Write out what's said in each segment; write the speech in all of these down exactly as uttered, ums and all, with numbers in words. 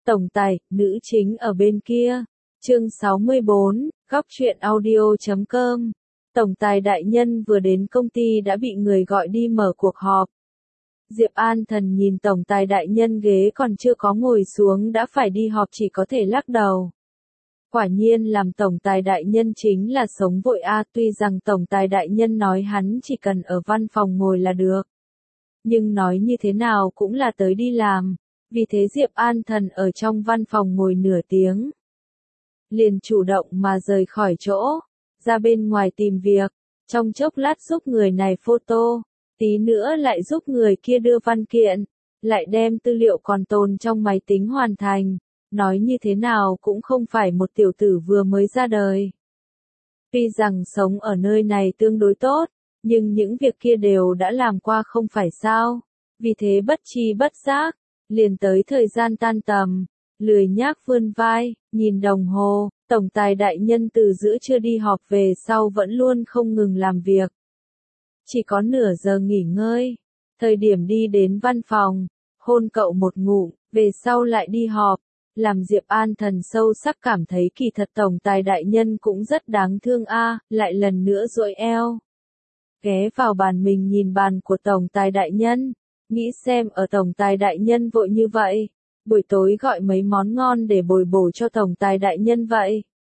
Tổng tài, nữ chính ở bên kia. Chương sáu mươi bốn, góc truyện audio chấm com. Tổng tài đại nhân vừa đến công ty đã bị người gọi đi mở cuộc họp. Diệp An Thần nhìn tổng tài đại nhân ghế còn chưa có ngồi xuống đã phải đi họp chỉ có thể lắc đầu. Quả nhiên làm tổng tài đại nhân chính là sống vội a, tuy rằng tổng tài đại nhân nói hắn chỉ cần ở văn phòng ngồi là được. Nhưng nói như thế nào cũng là tới đi làm, vì thế Diệp An Thần ở trong văn phòng ngồi nửa tiếng. Liền chủ động mà rời khỏi chỗ, ra bên ngoài tìm việc, trong chốc lát giúp người này photo, tí nữa lại giúp người kia đưa văn kiện, lại đem tư liệu còn tồn trong máy tính hoàn thành, nói như thế nào cũng không phải một tiểu tử vừa mới ra đời. Tuy rằng sống ở nơi này tương đối tốt, nhưng những việc kia đều đã làm qua không phải sao, vì thế bất chi bất giác, liền tới thời gian tan tầm, lười nhác vươn vai, nhìn đồng hồ, tổng tài đại nhân từ giữa trưa đi họp về sau vẫn luôn không ngừng làm việc. Chỉ có nửa giờ nghỉ ngơi, thời điểm đi đến văn phòng, hôn cậu một ngụm, về sau lại đi họp, làm Diệp An Thần sâu sắc cảm thấy kỳ thật tổng tài đại nhân cũng rất đáng thương a, lại lần nữa duỗi eo. Ghé vào bàn mình nhìn bàn của tổng tài đại nhân, nghĩ xem ở tổng tài đại nhân vội như vậy, buổi tối gọi mấy món ngon để bồi bổ cho tổng tài đại nhân vậy.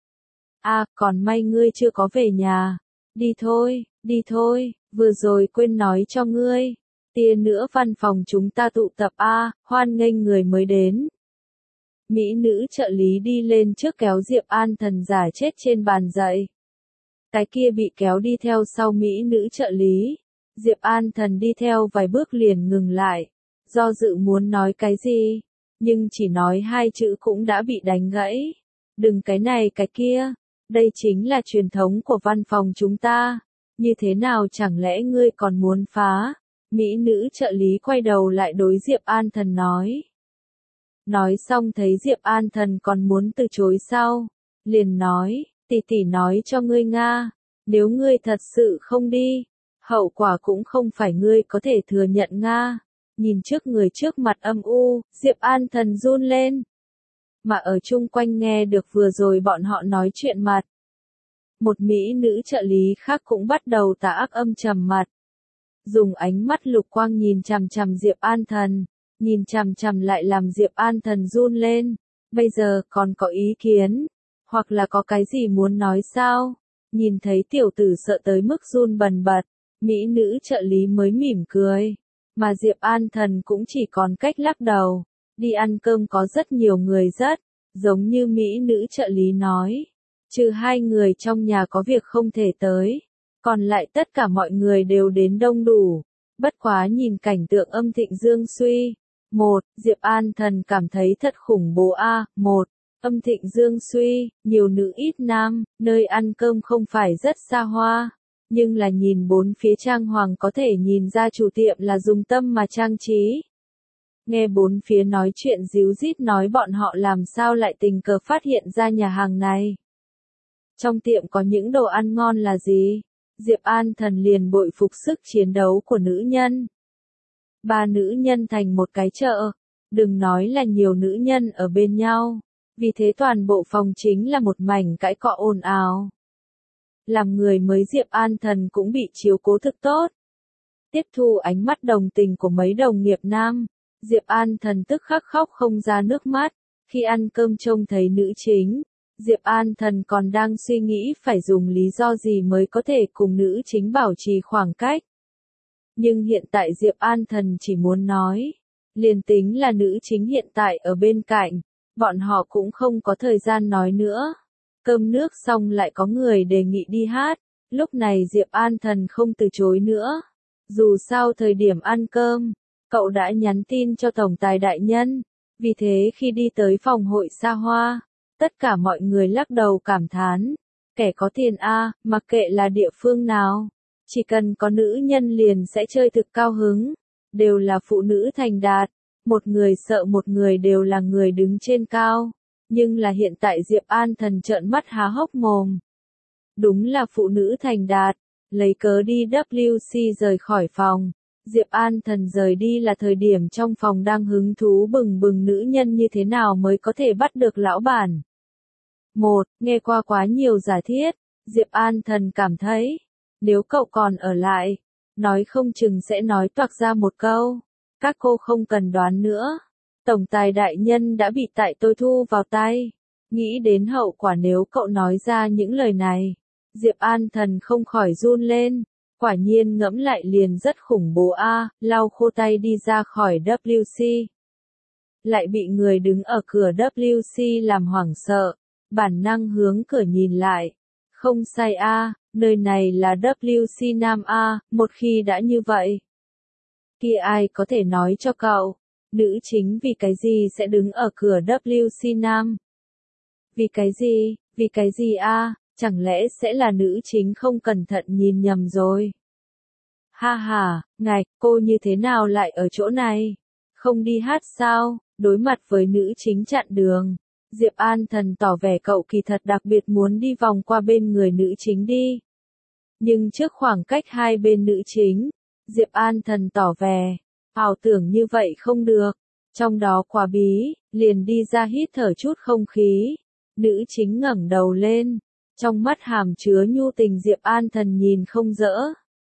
À, còn may ngươi chưa có về nhà. Đi thôi, đi thôi, vừa rồi quên nói cho ngươi. Tia nữa văn phòng chúng ta tụ tập a, hoan nghênh người mới đến. Mỹ nữ trợ lý đi lên trước kéo Diệp An Thần giả chết trên bàn dậy. Cái kia bị kéo đi theo sau Mỹ nữ trợ lý. Diệp An Thần đi theo vài bước liền ngừng lại, do dự muốn nói cái gì, nhưng chỉ nói hai chữ cũng đã bị đánh gãy. Đừng cái này cái kia, đây chính là truyền thống của văn phòng chúng ta, như thế nào chẳng lẽ ngươi còn muốn phá? Mỹ nữ trợ lý quay đầu lại đối Diệp An Thần nói. Nói xong thấy Diệp An Thần còn muốn từ chối sau, liền nói, tỷ tỷ nói cho ngươi Nga, nếu ngươi thật sự không đi, hậu quả cũng không phải ngươi có thể thừa nhận Nga. Nhìn trước người trước mặt âm u, Diệp An Thần run lên. Mà ở chung quanh nghe được vừa rồi bọn họ nói chuyện mặt. Một mỹ nữ trợ lý khác cũng bắt đầu tà ác âm trầm mặt. Dùng ánh mắt lục quang nhìn chằm chằm Diệp An Thần, nhìn chằm chằm lại làm Diệp An Thần run lên. Bây giờ còn có ý kiến, hoặc là có cái gì muốn nói sao? Nhìn thấy tiểu tử sợ tới mức run bần bật, mỹ nữ trợ lý mới mỉm cười. Mà Diệp An Thần cũng chỉ còn cách lắc đầu. Đi ăn cơm có rất nhiều người rất, giống như mỹ nữ trợ lý nói. Trừ hai người trong nhà có việc không thể tới. Còn lại tất cả mọi người đều đến đông đủ. Bất quá nhìn cảnh tượng âm thịnh dương suy. Một, Diệp An Thần cảm thấy thật khủng bố a. Một, âm thịnh dương suy, nhiều nữ ít nam, nơi ăn cơm không phải rất xa hoa. Nhưng là nhìn bốn phía trang hoàng có thể nhìn ra chủ tiệm là dùng tâm mà trang trí. Nghe bốn phía nói chuyện díu dít nói bọn họ làm sao lại tình cờ phát hiện ra nhà hàng này. Trong tiệm có những đồ ăn ngon là gì? Diệp An Thần liền bội phục sức chiến đấu của nữ nhân. Ba nữ nhân thành một cái chợ, đừng nói là nhiều nữ nhân ở bên nhau. Vì thế toàn bộ phòng chính là một mảnh cãi cọ ồn ào. Làm người mới Diệp An Thần cũng bị chiếu cố thực tốt. Tiếp thu ánh mắt đồng tình của mấy đồng nghiệp nam, Diệp An Thần tức khắc khóc không ra nước mắt. Khi ăn cơm trông thấy nữ chính, Diệp An Thần còn đang suy nghĩ phải dùng lý do gì mới có thể cùng nữ chính bảo trì khoảng cách. Nhưng hiện tại Diệp An Thần chỉ muốn nói, liền tính là nữ chính hiện tại ở bên cạnh, bọn họ cũng không có thời gian nói nữa. Cơm nước xong lại có người đề nghị đi hát, lúc này Diệp An Thần không từ chối nữa. Dù sao thời điểm ăn cơm, cậu đã nhắn tin cho tổng tài đại nhân, vì thế khi đi tới phòng hội xa hoa, tất cả mọi người lắc đầu cảm thán, kẻ có tiền a, mặc kệ là địa phương nào, chỉ cần có nữ nhân liền sẽ chơi thực cao hứng, đều là phụ nữ thành đạt, một người sợ một người đều là người đứng trên cao. Nhưng là hiện tại Diệp An Thần trợn mắt há hốc mồm. Đúng là phụ nữ thành đạt, lấy cớ đi vê kép xê rời khỏi phòng. Diệp An Thần rời đi là thời điểm trong phòng đang hứng thú bừng bừng nữ nhân như thế nào mới có thể bắt được lão bản. Một, nghe qua quá nhiều giả thiết, Diệp An Thần cảm thấy, nếu cậu còn ở lại, nói không chừng sẽ nói toạc ra một câu. Các cô không cần đoán nữa. Tổng tài đại nhân đã bị tại tôi thu vào tay. Nghĩ đến hậu quả nếu cậu nói ra những lời này. Diệp An Thần không khỏi run lên. Quả nhiên ngẫm lại liền rất khủng bố a, lau khô tay đi ra khỏi W C. Lại bị người đứng ở cửa W C làm hoảng sợ. Bản năng hướng cửa nhìn lại. Không sai a, nơi này là W C Nam a, một khi đã như vậy. Kia ai có thể nói cho cậu, nữ chính vì cái gì sẽ đứng ở cửa W C Nam? Vì cái gì, vì cái gì a, chẳng lẽ sẽ là nữ chính không cẩn thận nhìn nhầm rồi? Ha ha, ngài, cô như thế nào lại ở chỗ này? Không đi hát sao? Đối mặt với nữ chính chặn đường. Diệp An Thần tỏ vẻ cậu kỳ thật đặc biệt muốn đi vòng qua bên người nữ chính đi. Nhưng trước khoảng cách hai bên nữ chính, Diệp An Thần tỏ vẻ, ảo tưởng như vậy không được. Trong đó quá bí, liền đi ra hít thở chút không khí. Nữ chính ngẩng đầu lên, trong mắt hàm chứa nhu tình Diệp An Thần nhìn không dỡ.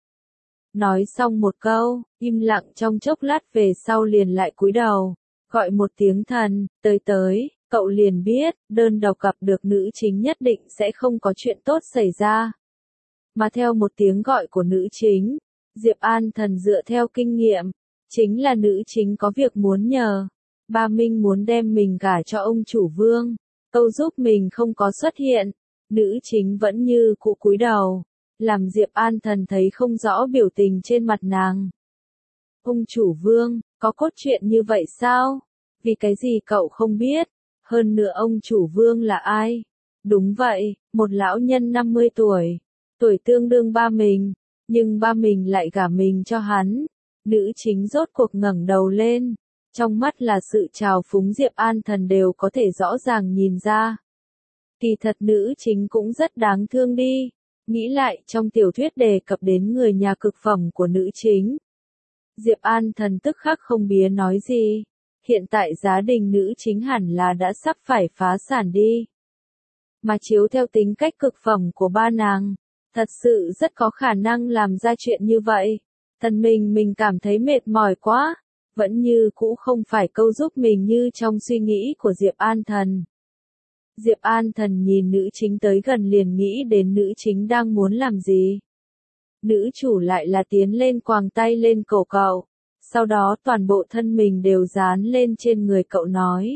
Nói xong một câu, im lặng trong chốc lát về sau liền lại cúi đầu, gọi một tiếng thần, tới tới. Cậu liền biết, đơn độc gặp được nữ chính nhất định sẽ không có chuyện tốt xảy ra. Mà theo một tiếng gọi của nữ chính, Diệp An Thần dựa theo kinh nghiệm, chính là nữ chính có việc muốn nhờ. Ba Minh muốn đem mình gả cho ông chủ Vương, câu giúp mình không có xuất hiện, nữ chính vẫn như cũ cúi đầu, làm Diệp An Thần thấy không rõ biểu tình trên mặt nàng. Ông chủ Vương, có cốt truyện như vậy sao? Vì cái gì cậu không biết? Hơn nữa ông chủ Vương là ai? Đúng vậy, một lão nhân năm mươi tuổi, tuổi tương đương ba mình, nhưng ba mình lại gả mình cho hắn. Nữ chính rốt cuộc ngẩng đầu lên, trong mắt là sự trào phúng Diệp An Thần đều có thể rõ ràng nhìn ra. Kỳ thật nữ chính cũng rất đáng thương đi, nghĩ lại trong tiểu thuyết đề cập đến người nhà cực phẩm của nữ chính. Diệp An Thần tức khắc không bía nói gì. Hiện tại gia đình nữ chính hẳn là đã sắp phải phá sản đi. Mà chiếu theo tính cách cực phẩm của ba nàng, thật sự rất có khả năng làm ra chuyện như vậy. Thần mình mình cảm thấy mệt mỏi quá, vẫn như cũ không phải câu giúp mình như trong suy nghĩ của Diệp An Thần. Diệp An Thần nhìn nữ chính tới gần liền nghĩ đến nữ chính đang muốn làm gì. Nữ chủ lại là tiến lên quàng tay lên cổ cậu. Sau đó toàn bộ thân mình đều dán lên trên người cậu nói.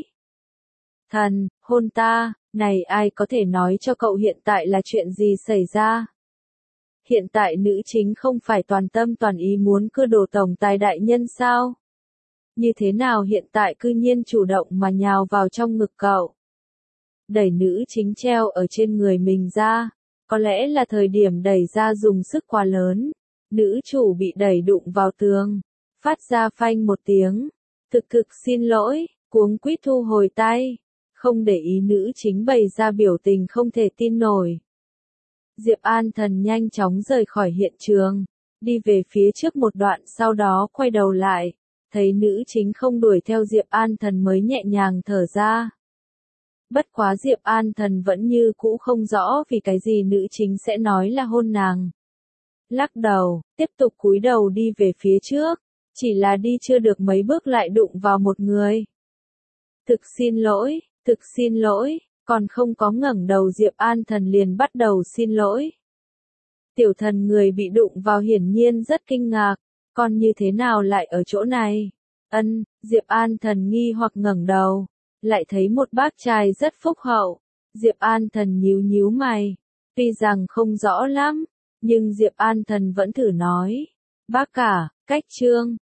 Thần, hôn ta, này ai có thể nói cho cậu hiện tại là chuyện gì xảy ra? Hiện tại nữ chính không phải toàn tâm toàn ý muốn cưa đổ tổng tài đại nhân sao? Như thế nào hiện tại cư nhiên chủ động mà nhào vào trong ngực cậu? Đẩy nữ chính treo ở trên người mình ra, có lẽ là thời điểm đẩy ra dùng sức quá lớn. Nữ chủ bị đẩy đụng vào tường. Phát ra phanh một tiếng, thực thực xin lỗi, cuống quýt thu hồi tay, không để ý nữ chính bày ra biểu tình không thể tin nổi. Diệp An Thần nhanh chóng rời khỏi hiện trường, đi về phía trước một đoạn sau đó quay đầu lại, thấy nữ chính không đuổi theo Diệp An Thần mới nhẹ nhàng thở ra. Bất quá Diệp An Thần vẫn như cũ không rõ vì cái gì nữ chính sẽ nói là hôn nàng. Lắc đầu, tiếp tục cúi đầu đi về phía trước. Chỉ là đi chưa được mấy bước lại đụng vào một người. Thực xin lỗi, thực xin lỗi, còn không có ngẩng đầu Diệp An Thần liền bắt đầu xin lỗi. Tiểu thần người bị đụng vào hiển nhiên rất kinh ngạc, còn như thế nào lại ở chỗ này? Ân, Diệp An Thần nghi hoặc ngẩng đầu, lại thấy một bác trai rất phúc hậu. Diệp An Thần nhíu nhíu mày, tuy rằng không rõ lắm, nhưng Diệp An Thần vẫn thử nói. Bác cả, cách Trương.